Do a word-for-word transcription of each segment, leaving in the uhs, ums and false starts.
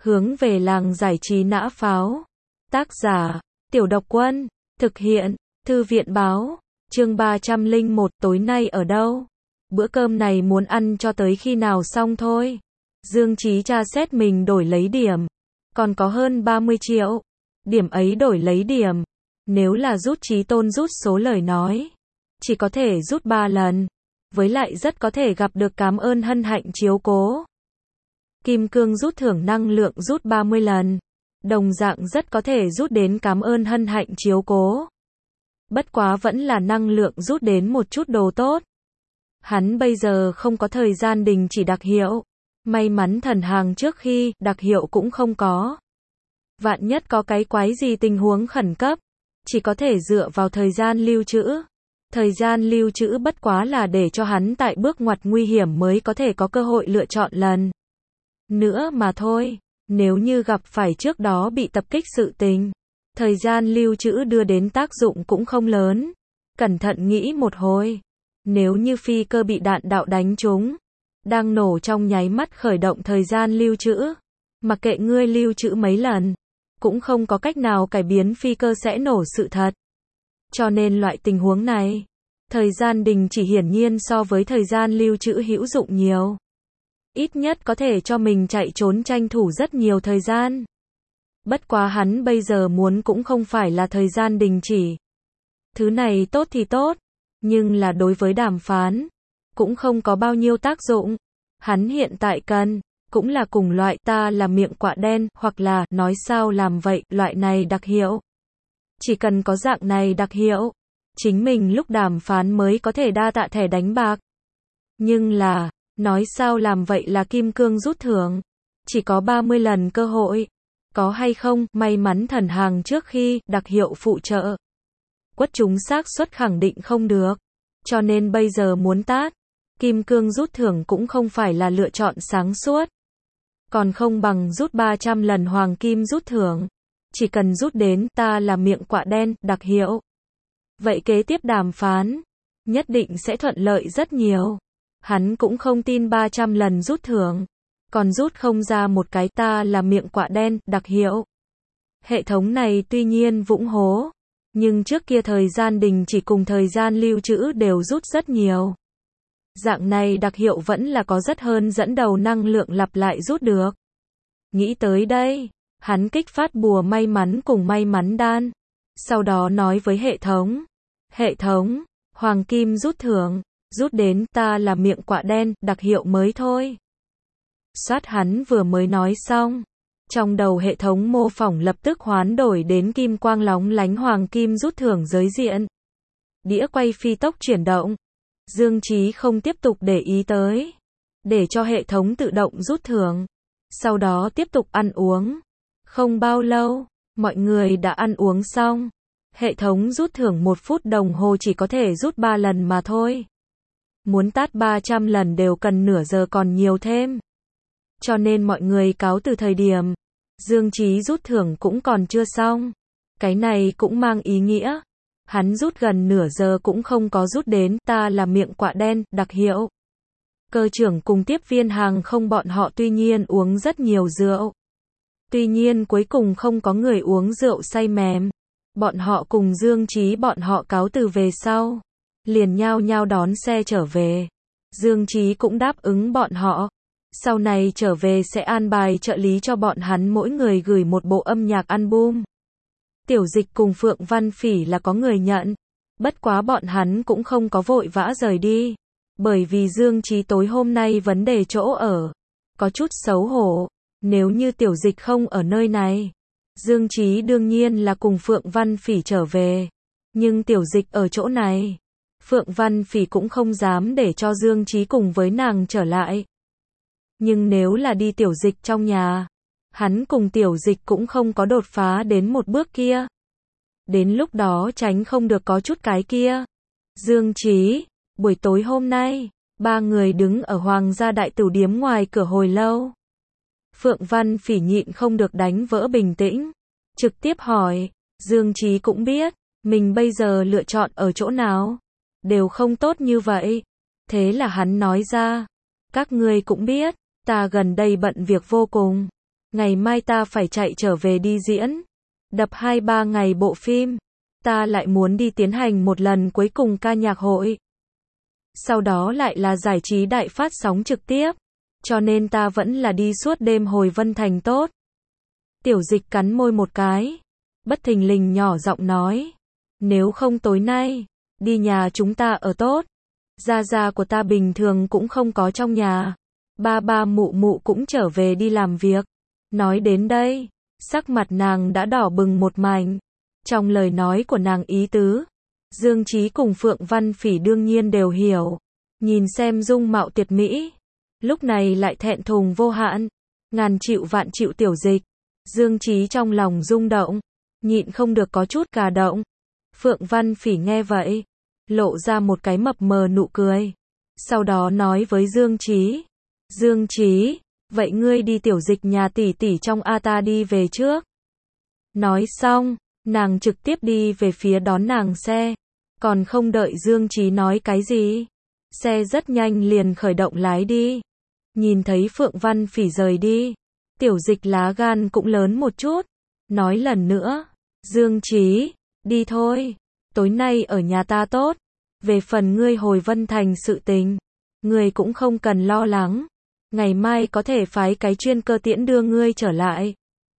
Hướng về làng giải trí nã pháo. Tác giả, Tiểu Độc Quân. Thực hiện, Thư viện báo. Chương ba trăm lẻ một, tối nay ở đâu? Bữa cơm này muốn ăn cho tới khi nào xong thôi. Dương Chí tra xét mình đổi lấy điểm. Còn có hơn ba mươi triệu. Điểm ấy đổi lấy điểm. Nếu là rút Chí Tôn rút số lời nói, chỉ có thể rút ba lần. Với lại rất có thể gặp được cảm ơn hân hạnh chiếu cố. Kim cương rút thưởng năng lượng rút ba mươi lần. Đồng dạng rất có thể rút đến cảm ơn hân hạnh chiếu cố. Bất quá vẫn là năng lượng rút đến một chút đồ tốt. Hắn bây giờ không có thời gian đình chỉ đặc hiệu. May mắn thần hàng trước khi đặc hiệu cũng không có. Vạn nhất có cái quái gì tình huống khẩn cấp, chỉ có thể dựa vào thời gian lưu trữ. Thời gian lưu trữ bất quá là để cho hắn tại bước ngoặt nguy hiểm mới có thể có cơ hội lựa chọn lần nữa mà thôi. Nếu như gặp phải trước đó bị tập kích sự tình, thời gian lưu trữ đưa đến tác dụng cũng không lớn. Cẩn thận nghĩ một hồi, nếu như phi cơ bị đạn đạo đánh trúng, đang nổ trong nháy mắt khởi động thời gian lưu trữ, mặc kệ ngươi lưu trữ mấy lần, cũng không có cách nào cải biến phi cơ sẽ nổ sự thật. Cho nên loại tình huống này, thời gian đình chỉ hiển nhiên so với thời gian lưu trữ hữu dụng nhiều. Ít nhất có thể cho mình chạy trốn tranh thủ rất nhiều thời gian. Bất quá hắn bây giờ muốn cũng không phải là thời gian đình chỉ. Thứ này tốt thì tốt, nhưng là đối với đàm phán, cũng không có bao nhiêu tác dụng. Hắn hiện tại cần, cũng là cùng loại ta là miệng quạ đen, hoặc là nói sao làm vậy, loại này đặc hiệu. Chỉ cần có dạng này đặc hiệu, chính mình lúc đàm phán mới có thể đa tạ thẻ đánh bạc. Nhưng là, nói sao làm vậy là kim cương rút thưởng. Chỉ có ba mươi lần cơ hội. Có hay không, may mắn thần hàng trước khi đặc hiệu phụ trợ. Quất chúng xác suất khẳng định không được. Cho nên bây giờ muốn tát kim cương rút thưởng cũng không phải là lựa chọn sáng suốt. Còn không bằng rút ba trăm lần hoàng kim rút thưởng. Chỉ cần rút đến ta là miệng quạ đen đặc hiệu. Vậy kế tiếp đàm phán nhất định sẽ thuận lợi rất nhiều. Hắn cũng không tin ba trăm lần rút thưởng, còn rút không ra một cái ta là miệng quạ đen đặc hiệu. Hệ thống này tuy nhiên vũng hố, nhưng trước kia thời gian đình chỉ cùng thời gian lưu trữ đều rút rất nhiều. Dạng này đặc hiệu vẫn là có rất hơn dẫn đầu năng lượng lặp lại rút được. Nghĩ tới đây, hắn kích phát bùa may mắn cùng may mắn đan. Sau đó nói với hệ thống. Hệ thống, hoàng kim rút thưởng. Rút đến ta là miệng quạ đen, đặc hiệu mới thôi. Soát hắn vừa mới nói xong. Trong đầu hệ thống mô phỏng lập tức hoán đổi đến kim quang lóng lánh hoàng kim rút thưởng giới diện. Đĩa quay phi tốc chuyển động. Dương Chí không tiếp tục để ý tới. Để cho hệ thống tự động rút thưởng. Sau đó tiếp tục ăn uống. Không bao lâu, mọi người đã ăn uống xong. Hệ thống rút thưởng một phút đồng hồ chỉ có thể rút ba lần mà thôi. Muốn tát ba trăm lần đều cần nửa giờ còn nhiều thêm. Cho nên mọi người cáo từ thời điểm Dương Chí rút thưởng cũng còn chưa xong. Cái này cũng mang ý nghĩa hắn rút gần nửa giờ cũng không có rút đến ta là miệng quạ đen đặc hiệu. Cơ trưởng cùng tiếp viên hàng không bọn họ tuy nhiên uống rất nhiều rượu. Tuy nhiên cuối cùng không có người uống rượu say mềm. Bọn họ cùng Dương Chí bọn họ cáo từ về sau, liền nhao nhao đón xe trở về. Dương Chí cũng đáp ứng bọn họ. Sau này trở về sẽ an bài trợ lý cho bọn hắn mỗi người gửi một bộ âm nhạc album. Tiểu Dịch cùng Phượng Văn Phỉ là có người nhận. Bất quá bọn hắn cũng không có vội vã rời đi. Bởi vì Dương Chí tối hôm nay vấn đề chỗ ở. Có chút xấu hổ. Nếu như Tiểu Dịch không ở nơi này, Dương Chí đương nhiên là cùng Phượng Văn Phỉ trở về. Nhưng Tiểu Dịch ở chỗ này, Phượng Văn Phỉ cũng không dám để cho Dương Chí cùng với nàng trở lại. Nhưng nếu là đi Tiểu Dịch trong nhà, hắn cùng Tiểu Dịch cũng không có đột phá đến một bước kia. Đến lúc đó tránh không được có chút cái kia. Dương Chí, buổi tối hôm nay, ba người đứng ở Hoàng gia đại tử điếm ngoài cửa hồi lâu. Phượng Văn Phỉ nhịn không được đánh vỡ bình tĩnh, trực tiếp hỏi. Dương Chí cũng biết, mình bây giờ lựa chọn ở chỗ nào đều không tốt như vậy. Thế là hắn nói ra, các ngươi cũng biết, ta gần đây bận việc vô cùng. ngày mai ta phải chạy trở về đi diễn, đập hai ba ngày bộ phim, ta lại muốn đi tiến hành một lần cuối cùng ca nhạc hội. Sau đó lại là giải trí đại phát sóng trực tiếp, cho nên ta vẫn là đi suốt đêm hồi Vân Thành tốt. Tiểu Dịch cắn môi một cái, bất thình lình nhỏ giọng nói, nếu không tối nay, đi nhà chúng ta ở tốt. Gia gia của ta bình thường cũng không có trong nhà, ba ba mụ mụ cũng trở về đi làm việc. Nói đến đây, sắc mặt nàng đã đỏ bừng một mảnh. Trong lời nói của nàng ý tứ, Dương Chí cùng Phượng Văn Phỉ đương nhiên đều hiểu. Nhìn xem dung mạo tuyệt mỹ, lúc này lại thẹn thùng vô hạn, ngàn chịu vạn chịu Tiểu Dịch. Dương Chí trong lòng rung động, nhịn không được có chút cả động. Phượng Văn Phỉ nghe vậy, lộ ra một cái mập mờ nụ cười. Sau đó nói với Dương Chí, Dương Chí, vậy ngươi đi Tiểu Dịch nhà tỷ tỷ trong a ta đi về trước. Nói xong, nàng trực tiếp đi về phía đón nàng xe, còn không đợi Dương Chí nói cái gì. Xe rất nhanh liền khởi động lái đi. Nhìn thấy Phượng Văn Phỉ rời đi, Tiểu Dịch lá gan cũng lớn một chút, nói lần nữa, Dương Chí, đi thôi, tối nay ở nhà ta tốt, về phần ngươi hồi Vân Thành sự tình, ngươi cũng không cần lo lắng, ngày mai có thể phái cái chuyên cơ tiễn đưa ngươi trở lại.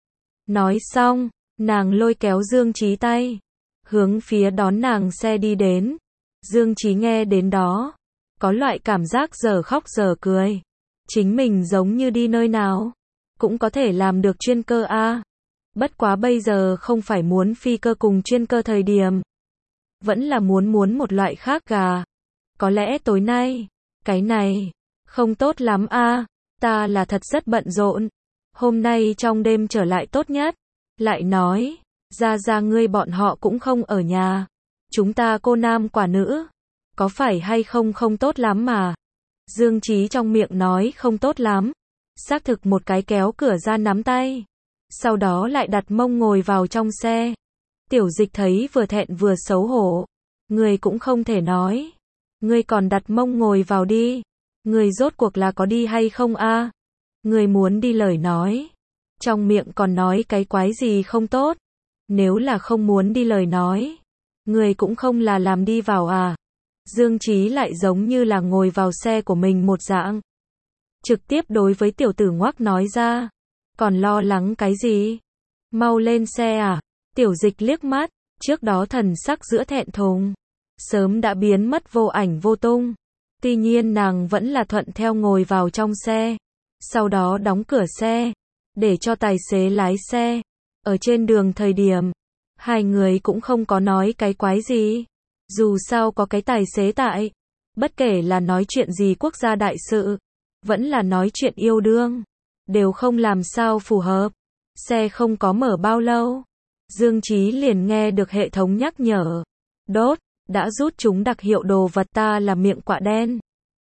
Nói xong, nàng lôi kéo Dương Chí tay, hướng phía đón nàng xe đi đến. Dương Chí nghe đến đó, có loại cảm giác giờ khóc giờ cười. Chính mình giống như đi nơi nào, cũng có thể làm được chuyên cơ a. Bất quá bây giờ không phải muốn phi cơ cùng chuyên cơ thời điểm, vẫn là muốn muốn một loại khác gà. Có lẽ tối nay, cái này, không tốt lắm a, ta là thật rất bận rộn. Hôm nay trong đêm trở lại tốt nhất. Lại nói, ra ra ngươi bọn họ cũng không ở nhà. Chúng ta cô nam quả nữ, có phải hay không không tốt lắm mà. Dương Chí trong miệng nói không tốt lắm, xác thực một cái kéo cửa ra nắm tay. Sau đó lại đặt mông ngồi vào trong xe. Tiểu Dịch thấy vừa thẹn vừa xấu hổ. Người cũng không thể nói. Người còn đặt mông ngồi vào đi. Người rốt cuộc là có đi hay không a? Người muốn đi lời nói. Trong miệng còn nói cái quái gì không tốt. Nếu là không muốn đi lời nói. Người cũng không là làm đi vào à. Dương Chí lại giống như là ngồi vào xe của mình một dạng. Trực tiếp đối với tiểu tử ngoác nói ra. Còn lo lắng cái gì? Mau lên xe à? Tiểu Dịch liếc mắt, trước đó thần sắc giữa thẹn thùng, sớm đã biến mất vô ảnh vô tung. Tuy nhiên nàng vẫn là thuận theo ngồi vào trong xe. Sau đó đóng cửa xe, để cho tài xế lái xe. Ở trên đường thời điểm, hai người cũng không có nói cái quái gì. Dù sao có cái tài xế tại, bất kể là nói chuyện gì quốc gia đại sự, vẫn là nói chuyện yêu đương, đều không làm sao phù hợp. Xe không có mở bao lâu, Dương Chí liền nghe được hệ thống nhắc nhở. Đốt, đã rút chúng đặc hiệu đồ vật ta là miệng quạ đen.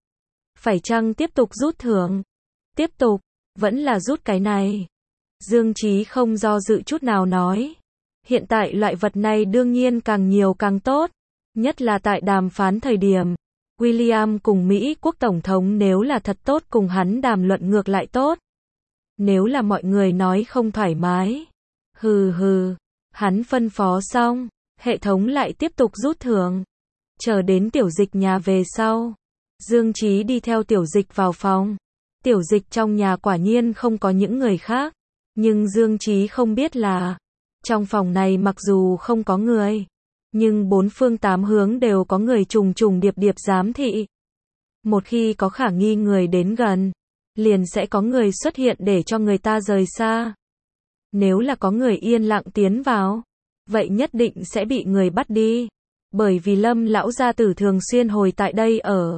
Phải chăng tiếp tục rút thưởng? Tiếp tục, vẫn là rút cái này. Dương Chí không do dự chút nào nói. Hiện tại loại vật này đương nhiên càng nhiều càng tốt. Nhất là tại đàm phán thời điểm. William cùng Mỹ quốc Tổng thống nếu là thật tốt cùng hắn đàm luận ngược lại tốt. Nếu là mọi người nói không thoải mái. Hừ hừ. Hắn phân phó xong. Hệ thống lại tiếp tục rút thưởng. Chờ đến Tiểu Dịch nhà về sau. Dương Chí đi theo Tiểu Dịch vào phòng. Tiểu Dịch trong nhà quả nhiên không có những người khác. Nhưng Dương Chí không biết là. Trong phòng này mặc dù không có người. Nhưng bốn phương tám hướng đều có người trùng trùng điệp điệp giám thị. Một khi có khả nghi người đến gần, liền sẽ có người xuất hiện để cho người ta rời xa. Nếu là có người yên lặng tiến vào, vậy nhất định sẽ bị người bắt đi. Bởi vì Lâm lão gia tử thường xuyên hồi tại đây ở.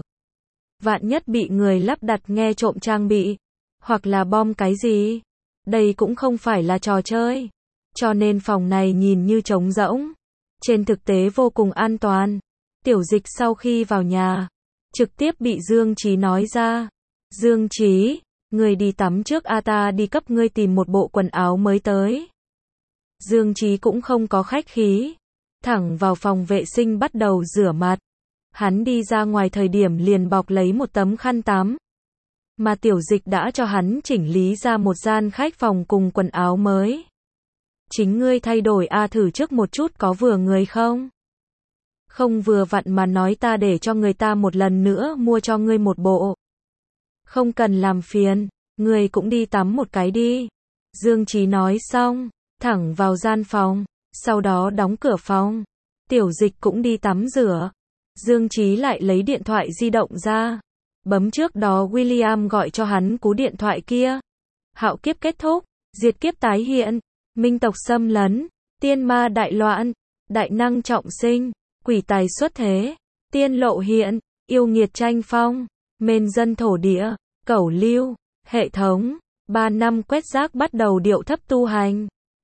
Vạn nhất bị người lắp đặt nghe trộm trang bị, hoặc là bom cái gì. Đây cũng không phải là trò chơi. Cho nên phòng này nhìn như trống rỗng. Trên thực tế vô cùng an toàn. Tiểu Dịch sau khi vào nhà, trực tiếp bị Dương Chí nói ra. Dương Chí, người đi tắm trước a ta đi cấp ngươi tìm một bộ quần áo mới tới. Dương Chí cũng không có khách khí. Thẳng vào phòng vệ sinh bắt đầu rửa mặt. Hắn đi ra ngoài thời điểm liền bọc lấy một tấm khăn tắm. mà Tiểu Dịch đã cho hắn chỉnh lý ra một gian khách phòng cùng quần áo mới. Chính ngươi thay đổi a thử trước một chút có vừa người không? Không vừa vặn mà nói ta để cho người ta một lần nữa mua cho ngươi một bộ. Không cần làm phiền, ngươi cũng đi tắm một cái đi. Dương Chí nói xong, thẳng vào gian phòng, sau đó đóng cửa phòng. Tiểu Dịch cũng đi tắm rửa. Dương Chí lại lấy điện thoại di động ra, bấm trước đó William gọi cho hắn cú điện thoại kia. Hạo kiếp kết thúc, diệt kiếp tái hiện, minh tộc xâm lấn, tiên ma đại loạn, đại năng trọng sinh, quỷ tài xuất thế, tiên lộ hiện, yêu nghiệt tranh phong, mền dân thổ địa, cẩu lưu, hệ thống, ba năm quét rác bắt đầu điệu thấp tu hành.